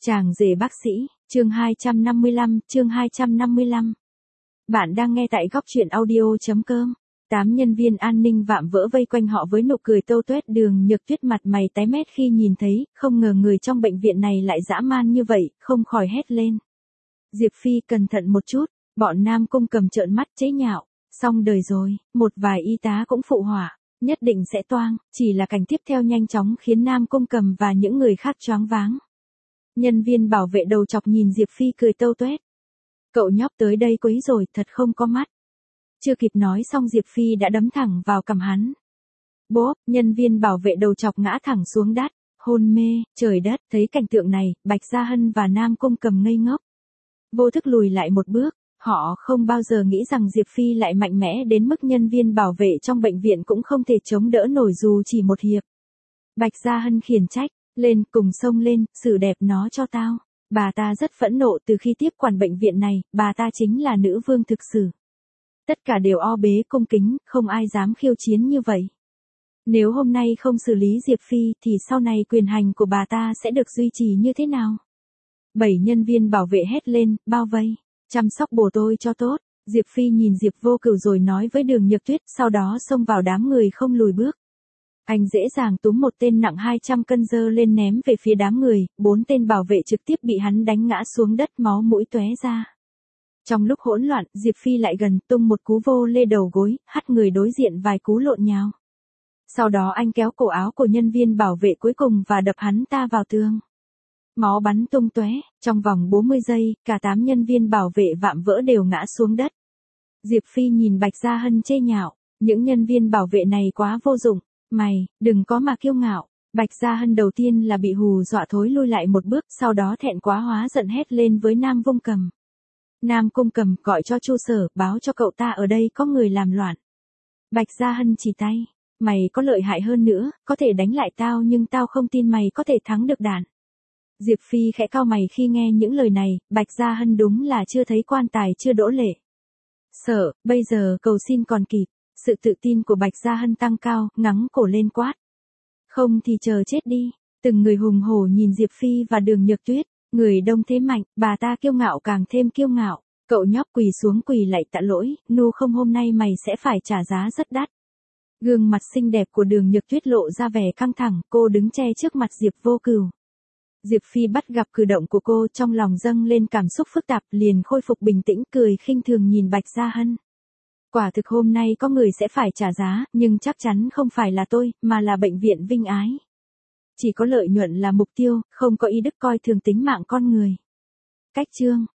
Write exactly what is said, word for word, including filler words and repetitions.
Chàng rể bác sĩ, chương hai trăm năm mươi lăm, chương hai trăm năm mươi lăm. Bạn đang nghe tại góc truyện audio.com. Tám nhân viên an ninh vạm vỡ vây quanh họ với nụ cười tâu tuét. Đường Nhược Tuyết mặt mày tái mét khi nhìn thấy, không ngờ người trong bệnh viện này lại dã man như vậy, không khỏi hét lên. Diệp Phi cẩn thận một chút, bọn Nam Cung Cầm trợn mắt chế nhạo, xong đời rồi, một vài y tá cũng phụ họa, nhất định sẽ toang, chỉ là cảnh tiếp theo nhanh chóng khiến Nam Cung Cầm và những người khác choáng váng. Nhân viên bảo vệ đầu chọc nhìn Diệp Phi cười tâu tuét. Cậu nhóc tới đây quấy rồi, thật không có mắt. Chưa kịp nói xong Diệp Phi đã đấm thẳng vào cằm hắn. Bốp, nhân viên bảo vệ đầu chọc ngã thẳng xuống đất, hôn mê. Trời đất, thấy cảnh tượng này, Bạch Gia Hân và Nam Cung Cầm ngây ngốc. Vô thức lùi lại một bước, họ không bao giờ nghĩ rằng Diệp Phi lại mạnh mẽ đến mức nhân viên bảo vệ trong bệnh viện cũng không thể chống đỡ nổi dù chỉ một hiệp. Bạch Gia Hân khiển trách. Lên, cùng xông lên, xử đẹp nó cho tao. Bà ta rất phẫn nộ từ khi tiếp quản bệnh viện này, bà ta chính là nữ vương thực sự. Tất cả đều o bế cung kính, không ai dám khiêu chiến như vậy. Nếu hôm nay không xử lý Diệp Phi thì sau này quyền hành của bà ta sẽ được duy trì như thế nào? Bảy nhân viên bảo vệ hét lên, bao vây, chăm sóc bồ tôi cho tốt. Diệp Phi nhìn Diệp Vô Cửu rồi nói với Đường Nhược Tuyết, sau đó xông vào đám người không lùi bước. Anh dễ dàng túm một tên nặng hai trăm cân dơ lên ném về phía đám người, bốn tên bảo vệ trực tiếp bị hắn đánh ngã xuống đất, máu mũi tóe ra. Trong lúc hỗn loạn, Diệp Phi lại gần, tung một cú vô lê đầu gối, hất người đối diện vài cú lộn nhào. Sau đó anh kéo cổ áo của nhân viên bảo vệ cuối cùng và đập hắn ta vào tường. Máu bắn tung tóe, trong vòng bốn mươi giây, cả tám nhân viên bảo vệ vạm vỡ đều ngã xuống đất. Diệp Phi nhìn Bạch Gia Hân chê nhạo, những nhân viên bảo vệ này quá vô dụng. Mày, đừng có mà kiêu ngạo. Bạch Gia Hân đầu tiên là bị hù dọa thối lui lại một bước, sau đó thẹn quá hóa giận hét lên với Nam Cung Cầm. Nam Cung Cầm, gọi cho Chu Sở, báo cho cậu ta ở đây có người làm loạn. Bạch Gia Hân chỉ tay, mày có lợi hại hơn nữa, có thể đánh lại tao nhưng tao không tin mày có thể thắng được đạn. Diệp Phi khẽ cau mày khi nghe những lời này, Bạch Gia Hân đúng là chưa thấy quan tài chưa đỗ lệ. Sợ, bây giờ cầu xin còn kịp. Sự tự tin của Bạch Gia Hân tăng cao, ngắng cổ lên quát. Không thì chờ chết đi. Từng người hùng hổ nhìn Diệp Phi và Đường Nhược Tuyết. Người đông thế mạnh, bà ta kiêu ngạo càng thêm kiêu ngạo. Cậu nhóc quỳ xuống quỳ lạy tạ lỗi, nu không hôm nay mày sẽ phải trả giá rất đắt. Gương mặt xinh đẹp của Đường Nhược Tuyết lộ ra vẻ căng thẳng, cô đứng che trước mặt Diệp Vô Cửu. Diệp Phi bắt gặp cử động của cô, trong lòng dâng lên cảm xúc phức tạp, liền khôi phục bình tĩnh, cười khinh thường nhìn Bạch Gia Hân. Quả thực hôm nay có người sẽ phải trả giá, nhưng chắc chắn không phải là tôi, mà là bệnh viện Vinh Ái. Chỉ có lợi nhuận là mục tiêu, không có ý đức coi thường tính mạng con người. Cách chương.